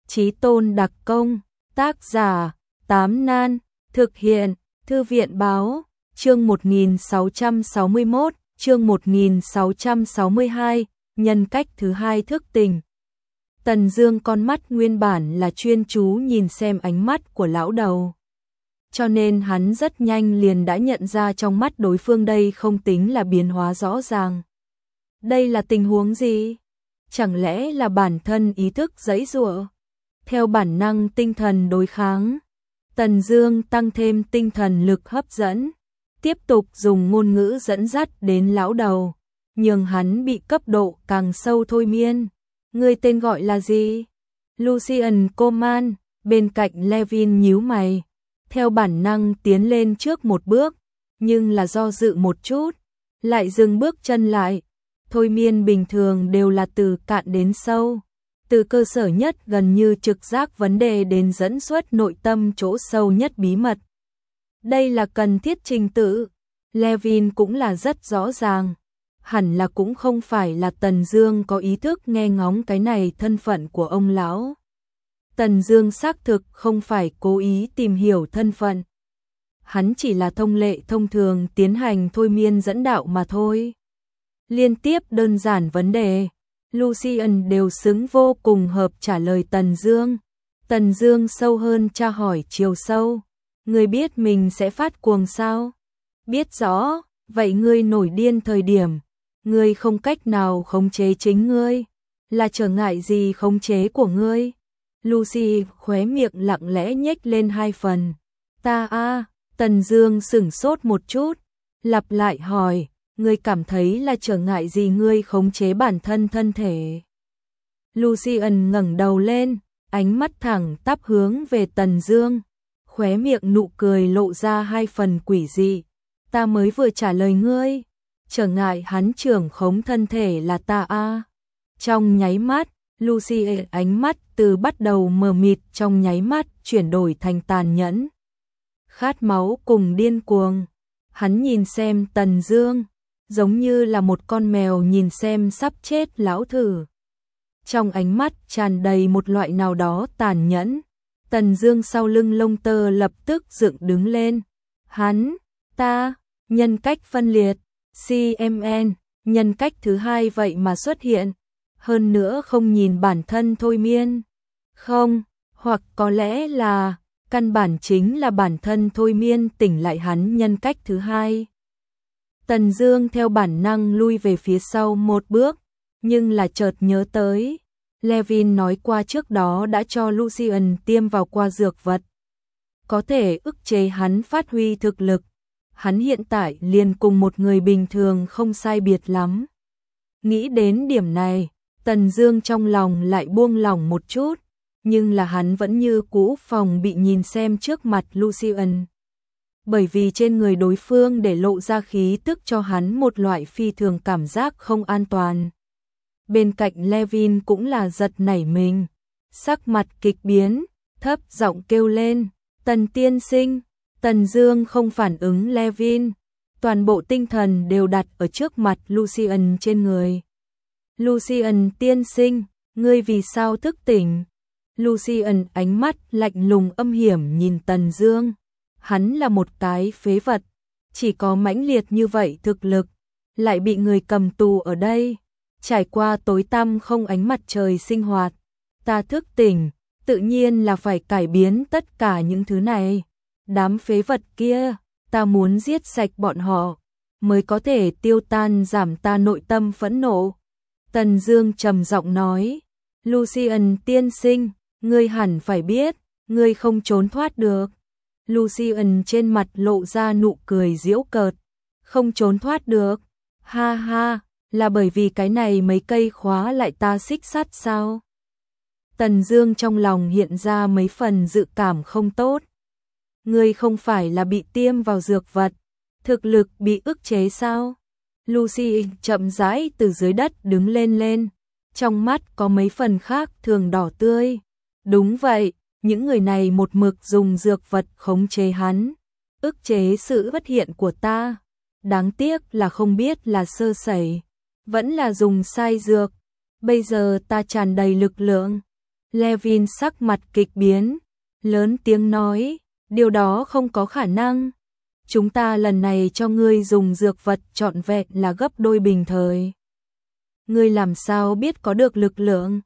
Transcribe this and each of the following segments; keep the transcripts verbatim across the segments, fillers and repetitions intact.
Chí tôn đặc công, tác giả, Tám Nan, thực hiện, Thư viện báo, chương một nghìn sáu trăm sáu mươi mốt, chương một nghìn sáu trăm sáu mươi hai, nhân cách thứ hai thức tỉnh. Tần Dương con mắt nguyên bản là chuyên chú nhìn xem ánh mắt của lão đầu. Cho nên hắn rất nhanh liền đã nhận ra trong mắt đối phương đây không tính là biến hóa rõ ràng. Đây là tình huống gì? Chẳng lẽ là bản thân ý thức giãy giụa? Theo bản năng tinh thần đối kháng, Tần Dương tăng thêm tinh thần lực hấp dẫn, tiếp tục dùng ngôn ngữ dẫn dắt đến lão đầu, nhường hắn bị cấp độ càng sâu thôi miên. Ngươi tên gọi là gì? Lucian Coman. Bên cạnh Levin nhíu mày, theo bản năng tiến lên trước một bước, nhưng là do dự một chút, lại dừng bước chân lại. Thôi miên bình thường đều là từ cạn đến sâu, từ cơ sở nhất gần như trực giác vấn đề đến dẫn xuất nội tâm chỗ sâu nhất bí mật. Đây là cần thiết trình tự. Levin cũng là rất rõ ràng, hẳn là cũng không phải là Tần Dương có ý thức nghe ngóng cái này thân phận của ông lão. Tần Dương xác thực không phải cố ý tìm hiểu thân phận, hắn chỉ là thông lệ thông thường tiến hành thôi miên dẫn đạo mà thôi. Liên tiếp đơn giản vấn đề, Lucian đều xứng vô cùng hợp trả lời Tần Dương. Tần Dương sâu hơn tra hỏi chiều sâu, ngươi biết mình sẽ phát cuồng sao? Biết rõ. Vậy ngươi nổi điên thời điểm, ngươi không cách nào khống chế chính ngươi, là trở ngại gì khống chế của ngươi? Lucy khóe miệng lặng lẽ nhếch lên hai phần. Ta a. Tần Dương sững sốt một chút, lặp lại hỏi, ngươi cảm thấy là trở ngại gì ngươi khống chế bản thân thân thể? Lucian ngẩng đầu lên, ánh mắt thẳng tắp hướng về Tần Dương, khóe miệng nụ cười lộ ra hai phần quỷ dị. Ta mới vừa trả lời ngươi, trở ngại hắn trưởng khống thân thể là ta a. Trong nháy mắt, Lucy ánh mắt từ bắt đầu mờ mịt trong nháy mắt chuyển đổi thành tàn nhẫn, khát máu cùng điên cuồng. Hắn nhìn xem Tần Dương, giống như là một con mèo nhìn xem sắp chết lão thử. Trong ánh mắt tràn đầy một loại nào đó tàn nhẫn. Tần Dương sau lưng lông tơ lập tức dựng đứng lên. Hắn, ta, nhân cách phân liệt, xê em en, nhân cách thứ hai vậy mà xuất hiện, hơn nữa không nhìn bản thân thôi miên. Không, hoặc có lẽ là căn bản chính là bản thân thôi miên tỉnh lại hắn nhân cách thứ hai. Tần Dương theo bản năng lui về phía sau một bước, nhưng là chợt nhớ tới, Levin nói qua trước đó đã cho Lucian tiêm vào qua dược vật, có thể ức chế hắn phát huy thực lực. Hắn hiện tại liền cùng một người bình thường không sai biệt lắm. Nghĩ đến điểm này, Tần Dương trong lòng lại buông lỏng một chút, nhưng là hắn vẫn như cũ phòng bị nhìn xem trước mặt Lucian. Bởi vì trên người đối phương để lộ ra khí tức cho hắn một loại phi thường cảm giác không an toàn. Bên cạnh Levin cũng là giật nảy mình, sắc mặt kịch biến, thấp giọng kêu lên, Tần tiên sinh. Tần Dương không phản ứng Levin, toàn bộ tinh thần đều đặt ở trước mặt Lucian trên người. Lucian tiên sinh, ngươi vì sao thức tỉnh? Lucian ánh mắt lạnh lùng âm hiểm nhìn Tần Dương. Hắn là một cái phế vật, chỉ có mãnh liệt như vậy thực lực, lại bị người cầm tù ở đây, trải qua tối tăm không ánh mặt trời sinh hoạt. Ta thức tỉnh, tự nhiên là phải cải biến tất cả những thứ này. Đám phế vật kia, ta muốn giết sạch bọn họ, mới có thể tiêu tan giảm ta nội tâm phẫn nộ. Tần Dương trầm giọng nói, Lucian tiên sinh, ngươi hẳn phải biết, ngươi không trốn thoát được. Lucian trên mặt lộ ra nụ cười giễu cợt, không trốn thoát được, ha ha, là bởi vì cái này mấy cây khóa lại ta xích sắt sao? Tần Dương trong lòng hiện ra mấy phần dự cảm không tốt. Ngươi không phải là bị tiêm vào dược vật, thực lực bị ức chế sao? Lucy chậm rãi từ dưới đất đứng lên lên, trong mắt có mấy phần khác thường đỏ tươi. Đúng vậy, những người này một mực dùng dược vật khống chế hắn, ức chế sự xuất hiện của ta. Đáng tiếc là không biết là sơ sẩy, vẫn là dùng sai dược. Bây giờ ta tràn đầy lực lượng, Levin sắc mặt kịch biến, lớn tiếng nói, điều đó không có khả năng. Chúng ta lần này cho ngươi dùng dược vật trọn vẹn là gấp đôi bình thời. Ngươi làm sao biết có được lực lượng?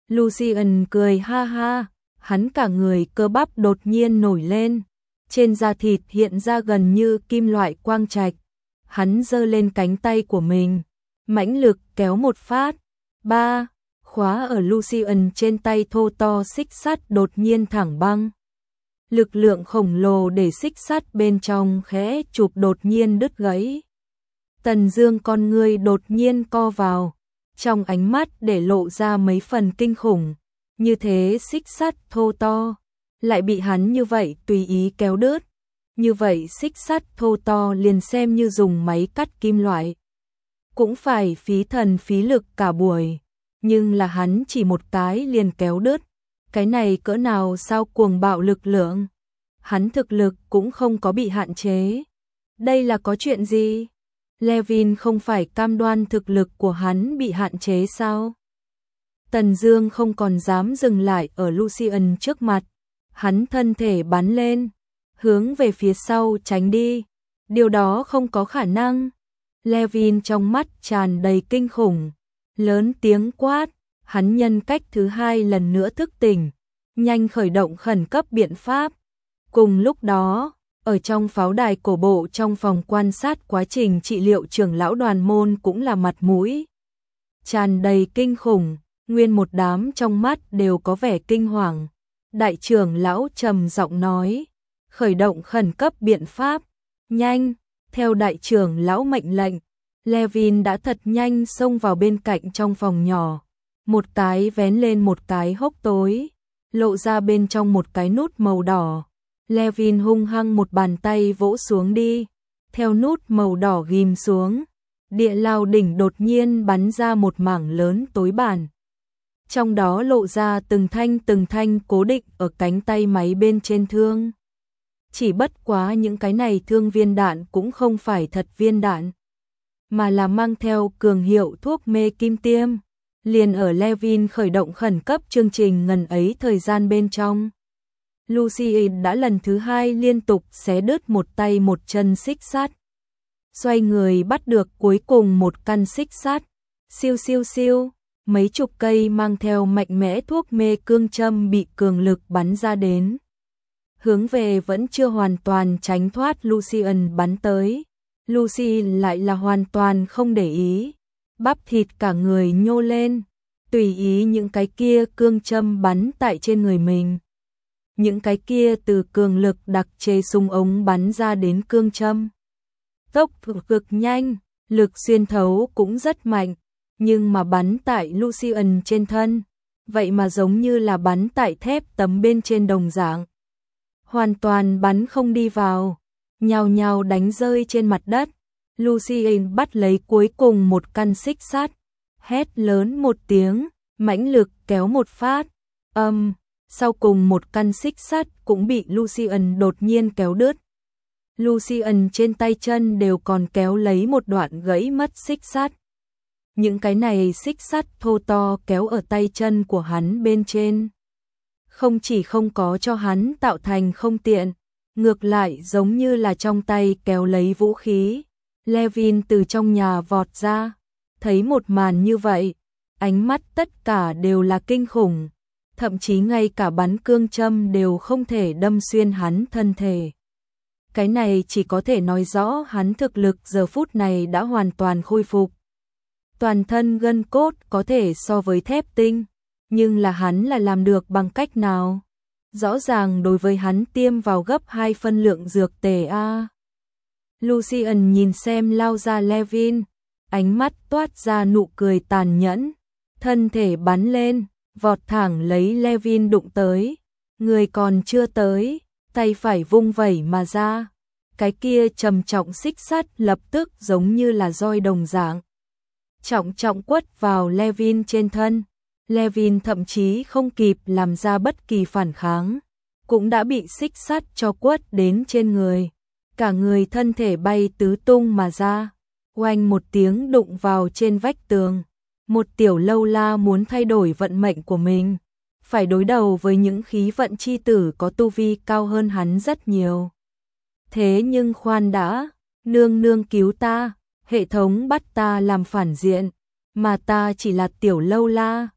Lucian cười ha ha, hắn cả người cơ bắp đột nhiên nổi lên, trên da thịt hiện ra gần như kim loại quang trạch. Hắn giơ lên cánh tay của mình, mãnh lực kéo một phát. Ba, khóa ở Lucian trên tay thô to xích sắt đột nhiên thẳng băng. Lực lượng khổng lồ để xích sắt bên trong khẽ chụp đột nhiên đứt gãy. Tần Dương con ngươi đột nhiên co vào, trong ánh mắt để lộ ra mấy phần kinh khủng. Như thế xích sắt thô to, lại bị hắn như vậy tùy ý kéo đứt. Như vậy xích sắt thô to liền xem như dùng máy cắt kim loại, cũng phải phí thần phí lực cả buổi. Nhưng là hắn chỉ một cái liền kéo đứt. Cái này cỡ nào sao cuồng bạo lực lượng. Hắn thực lực cũng không có bị hạn chế. Đây là có chuyện gì? Levin không phải cam đoan thực lực của hắn bị hạn chế sao? Tần Dương không còn dám dừng lại ở Lucian trước mặt. Hắn thân thể bắn lên, hướng về phía sau tránh đi. Điều đó không có khả năng. Levin trong mắt tràn đầy kinh khủng, lớn tiếng quát. Hắn nhân cách thứ hai lần nữa thức tỉnh, nhanh khởi động khẩn cấp biện pháp. Cùng lúc đó, ở trong pháo đài cổ bộ trong phòng quan sát quá trình trị liệu, trưởng lão Đoàn môn cũng là mặt mũi tràn đầy kinh khủng, nguyên một đám trong mắt đều có vẻ kinh hoàng. Đại trưởng lão trầm giọng nói, khởi động khẩn cấp biện pháp, nhanh. Theo đại trưởng lão mệnh lệnh, Levin đã thật nhanh xông vào bên cạnh trong phòng nhỏ. Một cái vén lên một cái hốc tối, lộ ra bên trong một cái nút màu đỏ. Levin hung hăng một bàn tay vỗ xuống đi, theo nút màu đỏ ghim xuống, địa lao đỉnh đột nhiên bắn ra một mảng lớn tối bản. Trong đó lộ ra từng thanh từng thanh cố định ở cánh tay máy bên trên thương. Chỉ bất quá những cái này thương viên đạn cũng không phải thật viên đạn, mà là mang theo cường hiệu thuốc mê kim tiêm. Liền ở Levin khởi động khẩn cấp chương trình ngần ấy thời gian bên trong, Lucian đã lần thứ hai liên tục xé đứt một tay một chân xích sắt. Xoay người bắt được cuối cùng một căn xích sắt. Siêu siêu siêu, mấy chục cây mang theo mạnh mẽ thuốc mê cương châm bị cường lực bắn ra đến, hướng về vẫn chưa hoàn toàn tránh thoát Lucian bắn tới. Lucian lại là hoàn toàn không để ý, bắp thịt cả người nhô lên, tùy ý những cái kia cương châm bắn tại trên người mình. Những cái kia từ cường lực đặc chế súng ống bắn ra đến cương châm, tốc độ cực nhanh, lực xuyên thấu cũng rất mạnh, nhưng mà bắn tại Lucian trên thân, vậy mà giống như là bắn tại thép tấm bên trên đồng dạng, hoàn toàn bắn không đi vào, nhào nhào đánh rơi trên mặt đất. Lucian bắt lấy cuối cùng một căn xích sắt, hét lớn một tiếng, mãnh lực kéo một phát, âm, um, sau cùng một căn xích sắt cũng bị Lucian đột nhiên kéo đứt. Lucian trên tay chân đều còn kéo lấy một đoạn gãy mất xích sắt. Những cái này xích sắt thô to kéo ở tay chân của hắn bên trên, không chỉ không có cho hắn tạo thành không tiện, ngược lại giống như là trong tay kéo lấy vũ khí. Levin từ trong nhà vọt ra, thấy một màn như vậy, ánh mắt tất cả đều là kinh khủng, thậm chí ngay cả bắn cương châm đều không thể đâm xuyên hắn thân thể. Cái này chỉ có thể nói rõ hắn thực lực giờ phút này đã hoàn toàn khôi phục. Toàn thân gân cốt có thể so với thép tinh, nhưng là hắn là làm được bằng cách nào? Rõ ràng đối với hắn tiêm vào gấp hai phân lượng dược tề a. Lucian nhìn xem lao ra Levin, ánh mắt toát ra nụ cười tàn nhẫn, thân thể bắn lên, vọt thẳng lấy Levin đụng tới. Người còn chưa tới, tay phải vung vẩy mà ra, cái kia trầm trọng xích sắt lập tức giống như là roi đồng dạng, trọng trọng quất vào Levin trên thân. Levin thậm chí không kịp làm ra bất kỳ phản kháng, cũng đã bị xích sắt cho quất đến trên người, cả người thân thể bay tứ tung mà ra, oanh một tiếng đụng vào trên vách tường. Một tiểu lâu la muốn thay đổi vận mệnh của mình, phải đối đầu với những khí vận chi tử có tu vi cao hơn hắn rất nhiều. Thế nhưng khoan đã, nương nương cứu ta, hệ thống bắt ta làm phản diện, mà ta chỉ là tiểu lâu la,